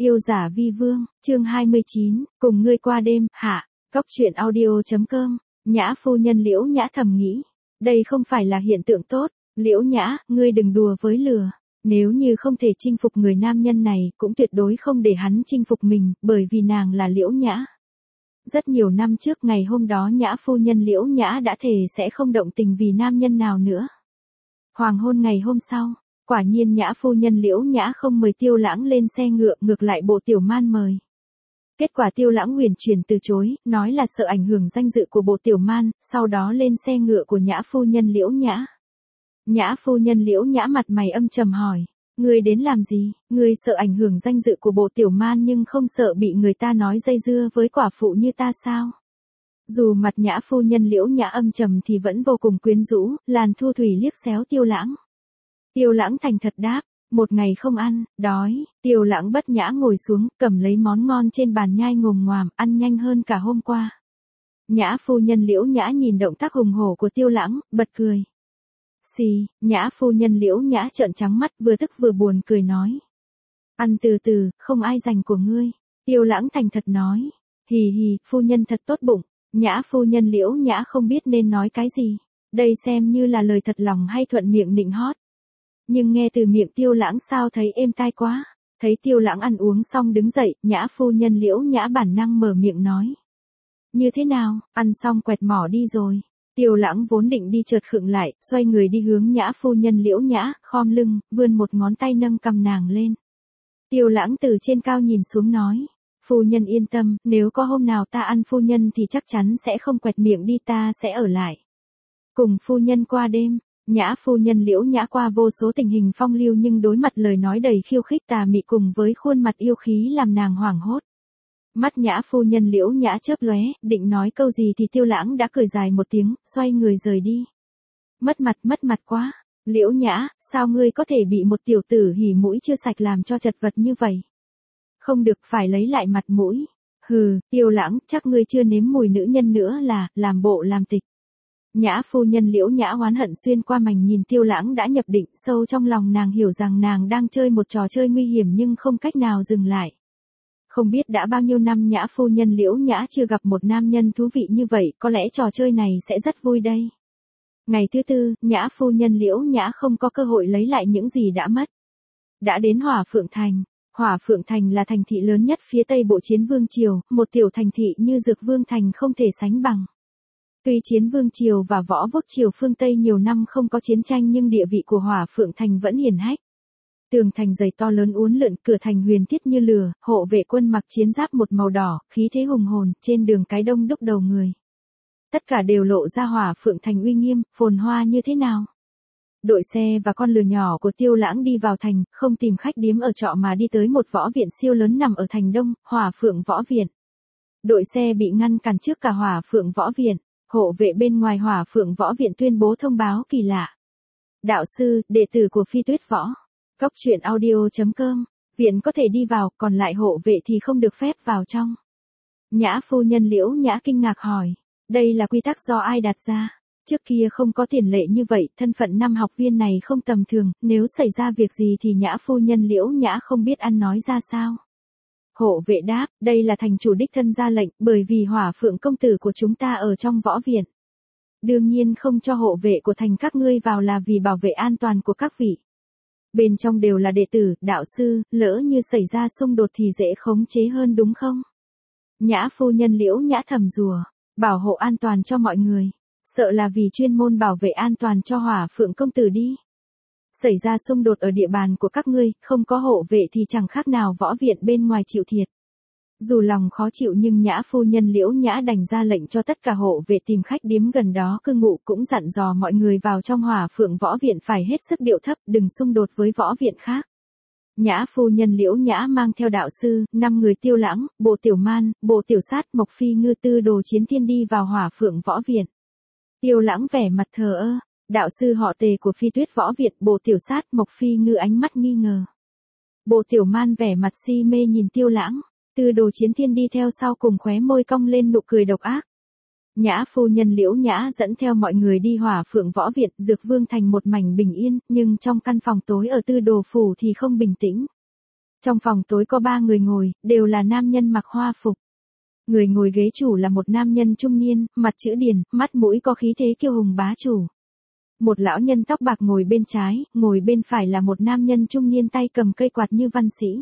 Yêu giả vi vương, chương 29, cùng ngươi qua đêm, hạ, cốc truyện audio.com, Nhã phu nhân Liễu Nhã thầm nghĩ. Đây không phải là hiện tượng tốt, Liễu Nhã, ngươi đừng đùa với lửa. Nếu như không thể chinh phục người nam nhân này, cũng tuyệt đối không để hắn chinh phục mình, bởi vì nàng là Liễu Nhã. Rất nhiều năm trước ngày hôm đó Nhã phu nhân Liễu Nhã đã thề sẽ không động tình vì nam nhân nào nữa. Hoàng hôn ngày hôm sau, quả nhiên Nhã phu nhân Liễu Nhã không mời Tiêu Lãng lên xe ngựa, ngược lại Bộ Tiểu Man mời. Kết quả Tiêu Lãng huyền chuyển từ chối, nói là sợ ảnh hưởng danh dự của Bộ Tiểu Man, sau đó lên xe ngựa của Nhã phu nhân Liễu Nhã. Nhã phu nhân Liễu Nhã mặt mày âm trầm hỏi, ngươi đến làm gì? Ngươi sợ ảnh hưởng danh dự của Bộ Tiểu Man nhưng không sợ bị người ta nói dây dưa với quả phụ như ta sao? Dù mặt Nhã phu nhân Liễu Nhã âm trầm thì vẫn vô cùng quyến rũ, Làn Thu Thủy liếc xéo Tiêu Lãng. Tiêu Lãng thành thật đáp, một ngày không ăn, đói. Tiêu Lãng bất nhã ngồi xuống, cầm lấy món ngon trên bàn nhai ngồm ngoàm, ăn nhanh hơn cả hôm qua. Nhã phu nhân Liễu Nhã nhìn động tác hùng hổ của Tiêu Lãng, bật cười. Xì, Nhã phu nhân Liễu Nhã trợn trắng mắt, vừa tức vừa buồn cười nói. Ăn từ từ, không ai giành của ngươi. Tiêu Lãng thành thật nói. Hì hì, phu nhân thật tốt bụng. Nhã phu nhân Liễu Nhã không biết nên nói cái gì. Đây xem như là lời thật lòng hay thuận miệng nịnh hót. Nhưng nghe từ miệng Tiêu Lãng sao thấy êm tai quá. Thấy Tiêu Lãng ăn uống xong đứng dậy, Nhã phu nhân Liễu Nhã bản năng mở miệng nói. Như thế nào, ăn xong quẹt mỏ đi rồi. Tiêu Lãng vốn định đi chợt khựng lại, xoay người đi hướng Nhã phu nhân Liễu Nhã, khom lưng, vươn một ngón tay nâng cầm nàng lên. Tiêu Lãng từ trên cao nhìn xuống nói. Phu nhân yên tâm, nếu có hôm nào ta ăn phu nhân thì chắc chắn sẽ không quẹt miệng đi, ta sẽ ở lại. Cùng phu nhân qua đêm. Nhã phu nhân Liễu Nhã qua vô số tình hình phong lưu nhưng đối mặt lời nói đầy khiêu khích tà mị cùng với khuôn mặt yêu khí làm nàng hoảng hốt. Mắt Nhã phu nhân Liễu Nhã chớp lóe, định nói câu gì thì Tiêu Lãng đã cười dài một tiếng, xoay người rời đi. Mất mặt quá. Liễu Nhã, sao ngươi có thể bị một tiểu tử hỉ mũi chưa sạch làm cho chật vật như vậy? Không được, phải lấy lại mặt mũi. Hừ, Tiêu Lãng, chắc ngươi chưa nếm mùi nữ nhân nữa là, làm bộ làm tịch. Nhã phu nhân Liễu Nhã oán hận xuyên qua mảnh nhìn Tiêu Lãng đã nhập định, sâu trong lòng nàng hiểu rằng nàng đang chơi một trò chơi nguy hiểm nhưng không cách nào dừng lại. Không biết đã bao nhiêu năm Nhã phu nhân Liễu Nhã chưa gặp một nam nhân thú vị như vậy, có lẽ trò chơi này sẽ rất vui đây. Ngày thứ tư, Nhã phu nhân Liễu Nhã không có cơ hội lấy lại những gì đã mất. Đã đến Hỏa Phượng Thành. Hỏa Phượng Thành là thành thị lớn nhất phía tây bộ Chiến Vương Triều, một tiểu thành thị như Dược Vương Thành không thể sánh bằng. Tuy Chiến Vương Triều và Võ Quốc Triều phương Tây nhiều năm không có chiến tranh nhưng địa vị của Hỏa Phượng Thành vẫn hiển hách. Tường thành dày to lớn uốn lượn, cửa thành huyền thiết như lửa, hộ vệ quân mặc chiến giáp một màu đỏ, khí thế hùng hồn, trên đường cái đông đúc đầu người. Tất cả đều lộ ra Hỏa Phượng Thành uy nghiêm, phồn hoa như thế nào. Đội xe và con lừa nhỏ của Tiêu Lãng đi vào thành, không tìm khách điếm ở trọ mà đi tới một võ viện siêu lớn nằm ở thành đông, Hỏa Phượng Võ Viện. Đội xe bị ngăn cản trước cả Hỏa Phượng Võ Viện. Hộ vệ bên ngoài Hỏa Phượng Võ Viện tuyên bố thông báo kỳ lạ. Đạo sư, đệ tử của Phi Tuyết Võ. Cốc truyện audio.com. Viện có thể đi vào, còn lại hộ vệ thì không được phép vào trong. Nhã phu nhân Liễu Nhã kinh ngạc hỏi. Đây là quy tắc do ai đặt ra? Trước kia không có tiền lệ như vậy, thân phận năm học viên này không tầm thường, nếu xảy ra việc gì thì Nhã phu nhân Liễu Nhã không biết ăn nói ra sao. Hộ vệ đáp, đây là thành chủ đích thân ra lệnh, bởi vì Hỏa Phượng công tử của chúng ta ở trong võ viện. Đương nhiên không cho hộ vệ của thành các ngươi vào là vì bảo vệ an toàn của các vị. Bên trong đều là đệ tử, đạo sư, lỡ như xảy ra xung đột thì dễ khống chế hơn đúng không? Nhã phu nhân Liễu Nhã thầm rùa, bảo hộ an toàn cho mọi người. Sợ là vì chuyên môn bảo vệ an toàn cho Hỏa Phượng công tử đi. Xảy ra xung đột ở địa bàn của các ngươi, không có hộ vệ thì chẳng khác nào võ viện bên ngoài chịu thiệt. Dù lòng khó chịu nhưng Nhã phu nhân Liễu Nhã đành ra lệnh cho tất cả hộ vệ tìm khách điếm gần đó cư ngụ, cũng dặn dò mọi người vào trong Hỏa Phượng Võ Viện phải hết sức điệu thấp, đừng xung đột với võ viện khác. Nhã phu nhân Liễu Nhã mang theo đạo sư, 5 người Tiêu Lãng, Bộ Tiểu Man, Bộ Tiểu Sát, Mộc Phi Ngư Tư Đồ Chiến Thiên đi vào Hỏa Phượng Võ Viện. Tiêu Lãng vẻ mặt thờ ơ. Đạo sư họ Tề của Phi Tuyết Võ Viện, Bộ Tiểu Sát, Mộc Phi Ngư ánh mắt nghi ngờ. Bộ Tiểu Man vẻ mặt si mê nhìn Tiêu Lãng. Tư Đồ Chiến Thiên đi theo sau cùng khóe môi cong lên nụ cười độc ác. Nhã phu nhân Liễu Nhã dẫn theo mọi người đi Hỏa Phượng Võ Viện, Dược Vương Thành một mảnh bình yên, nhưng trong căn phòng tối ở Tư Đồ Phủ thì không bình tĩnh. Trong phòng tối có 3 người ngồi, đều là nam nhân mặc hoa phục. Người ngồi ghế chủ là một nam nhân trung niên, mặt chữ điển, mắt mũi có khí thế kiêu hùng bá chủ. Một lão nhân tóc bạc ngồi bên trái, ngồi bên phải là một nam nhân trung niên tay cầm cây quạt như văn sĩ.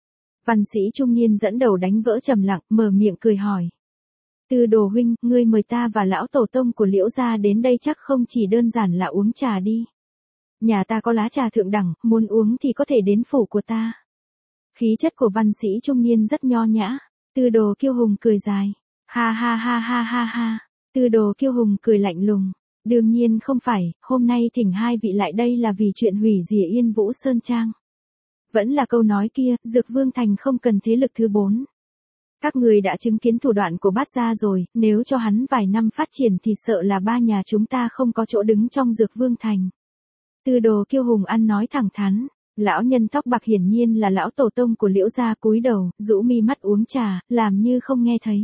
Văn sĩ trung niên dẫn đầu đánh vỡ trầm lặng, mở miệng cười hỏi. Tư Đồ huynh, ngươi mời ta và lão tổ tông của Liễu gia đến đây chắc không chỉ đơn giản là uống trà đi. Nhà ta có lá trà thượng đẳng, muốn uống thì có thể đến phủ của ta. Khí chất của văn sĩ trung niên rất nho nhã. Tư Đồ Kiêu Hùng cười dài. Ha ha ha ha ha ha. Tư Đồ Kiêu Hùng cười lạnh lùng. Đương nhiên không phải, hôm nay thỉnh hai vị lại đây là vì chuyện hủy diệt Yên Vũ Sơn Trang. Vẫn là câu nói kia, Dược Vương Thành không cần thế lực thứ 4. Các người đã chứng kiến thủ đoạn của Bát gia rồi, nếu cho hắn vài năm phát triển thì sợ là ba nhà chúng ta không có chỗ đứng trong Dược Vương Thành. Tư Đồ Kiêu Hùng ăn nói thẳng thắn. Lão nhân tóc bạc hiển nhiên là lão tổ tông của Liễu gia, cúi đầu, rũ mi mắt uống trà, làm như không nghe thấy.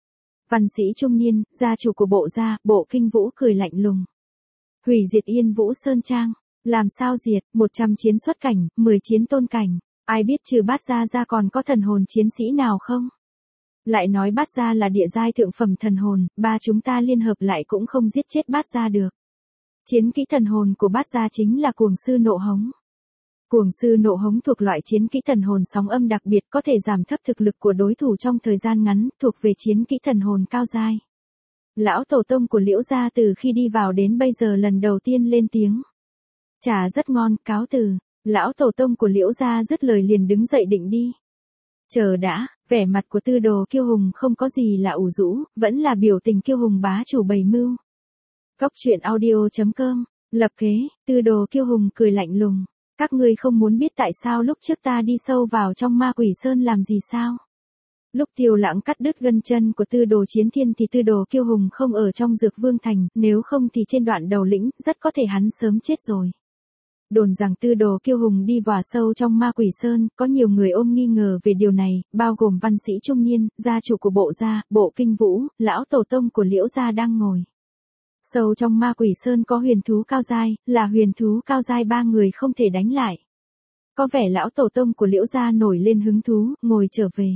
Văn sĩ trung niên, gia chủ của bộ gia, Bộ Kinh Vũ cười lạnh lùng. Hủy diệt Yên Vũ Sơn Trang, làm sao diệt, 100 chiến xuất cảnh, 10 chiến tôn cảnh, ai biết trừ Bát gia ra còn có thần hồn chiến sĩ nào không? Lại nói Bát gia là địa giai thượng phẩm thần hồn, ba chúng ta liên hợp lại cũng không giết chết Bát gia được. Chiến kỹ thần hồn của Bát gia chính là Cuồng Sư Nộ Hống. Cuồng Sư Nộ Hống thuộc loại chiến kỹ thần hồn sóng âm đặc biệt, có thể giảm thấp thực lực của đối thủ trong thời gian ngắn, thuộc về chiến kỹ thần hồn cao giai. Lão tổ tông của Liễu gia từ khi đi vào đến bây giờ lần đầu tiên lên tiếng. Trà rất ngon, cáo từ. Lão tổ tông của Liễu gia dứt lời liền đứng dậy định đi. Chờ đã, vẻ mặt của Tư Đồ Kiêu Hùng không có gì là ủ rũ, vẫn là biểu tình kiêu hùng bá chủ bày mưu. Cốc truyện audio.com, lập kế, Tư Đồ Kiêu Hùng cười lạnh lùng. Các ngươi không muốn biết tại sao lúc trước ta đi sâu vào trong Ma Quỷ Sơn làm gì sao? Lúc Tiêu Lãng cắt đứt gân chân của Tư Đồ Chiến Thiên thì Tư Đồ Kiêu Hùng không ở trong Dược Vương Thành, nếu không thì trên đoạn đầu lĩnh, rất có thể hắn sớm chết rồi. Đồn rằng Tư Đồ Kiêu Hùng đi vào sâu trong Ma Quỷ Sơn, có nhiều người ôm nghi ngờ về điều này, bao gồm văn sĩ trung niên, gia chủ của bộ gia, Bộ Kinh Vũ, lão tổ tông của Liễu gia đang ngồi. Sâu trong Ma Quỷ Sơn có huyền thú cao giai, là huyền thú cao giai ba người không thể đánh lại. Có vẻ lão tổ tông của Liễu gia nổi lên hứng thú, ngồi trở về.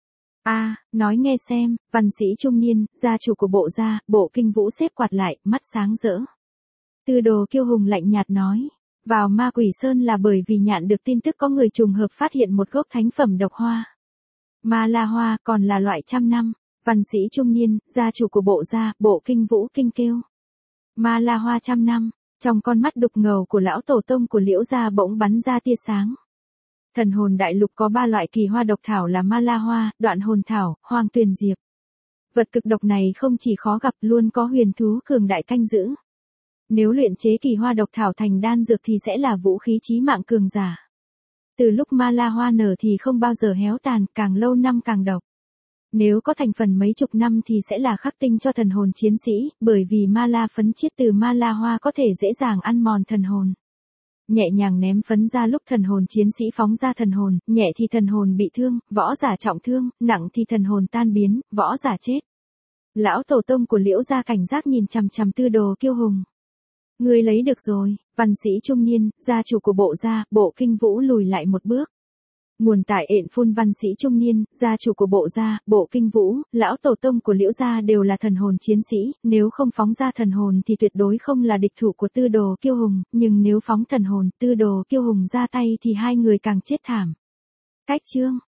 Nói nghe xem, văn sĩ trung niên, gia chủ của bộ gia, Bộ Kinh Vũ xếp quạt lại, mắt sáng rỡ. Tư Đồ Kiêu Hùng lạnh nhạt nói, vào Ma Quỷ Sơn là bởi vì nhận được tin tức có người trùng hợp phát hiện một gốc thánh phẩm độc hoa. Ma La Hoa còn là loại trăm năm, văn sĩ trung niên, gia chủ của bộ gia, Bộ Kinh Vũ kinh kêu. Ma La Hoa trăm năm, trong con mắt đục ngầu của lão tổ tông của Liễu gia bỗng bắn ra tia sáng. Thần hồn đại lục có 3 loại kỳ hoa độc thảo là Ma La Hoa, Đoạn Hồn Thảo, Hoàng Tuyền Diệp. Vật cực độc này không chỉ khó gặp, luôn có huyền thú cường đại canh giữ. Nếu luyện chế kỳ hoa độc thảo thành đan dược thì sẽ là vũ khí chí mạng cường giả. Từ lúc Ma La Hoa nở thì không bao giờ héo tàn, càng lâu năm càng độc. Nếu có thành phần mấy chục năm thì sẽ là khắc tinh cho thần hồn chiến sĩ, bởi vì Ma La phấn chiết từ Ma La Hoa có thể dễ dàng ăn mòn thần hồn. Nhẹ nhàng ném phấn ra lúc thần hồn chiến sĩ phóng ra thần hồn, nhẹ thì thần hồn bị thương, võ giả trọng thương, nặng thì thần hồn tan biến, võ giả chết. Lão tổ tông của Liễu gia cảnh giác nhìn chằm chằm Tư Đồ Kiêu Hùng. Ngươi lấy được rồi, văn sĩ trung niên, gia chủ của bộ gia, Bộ Kinh Vũ lùi lại một bước. Nguồn tại ện phun văn sĩ trung niên, gia chủ của bộ gia, Bộ Kinh Vũ, lão tổ tông của Liễu gia đều là thần hồn chiến sĩ, nếu không phóng ra thần hồn thì tuyệt đối không là địch thủ của Tư Đồ Kiêu Hùng, nhưng nếu phóng thần hồn, Tư Đồ Kiêu Hùng ra tay thì hai người càng chết thảm. Cách chương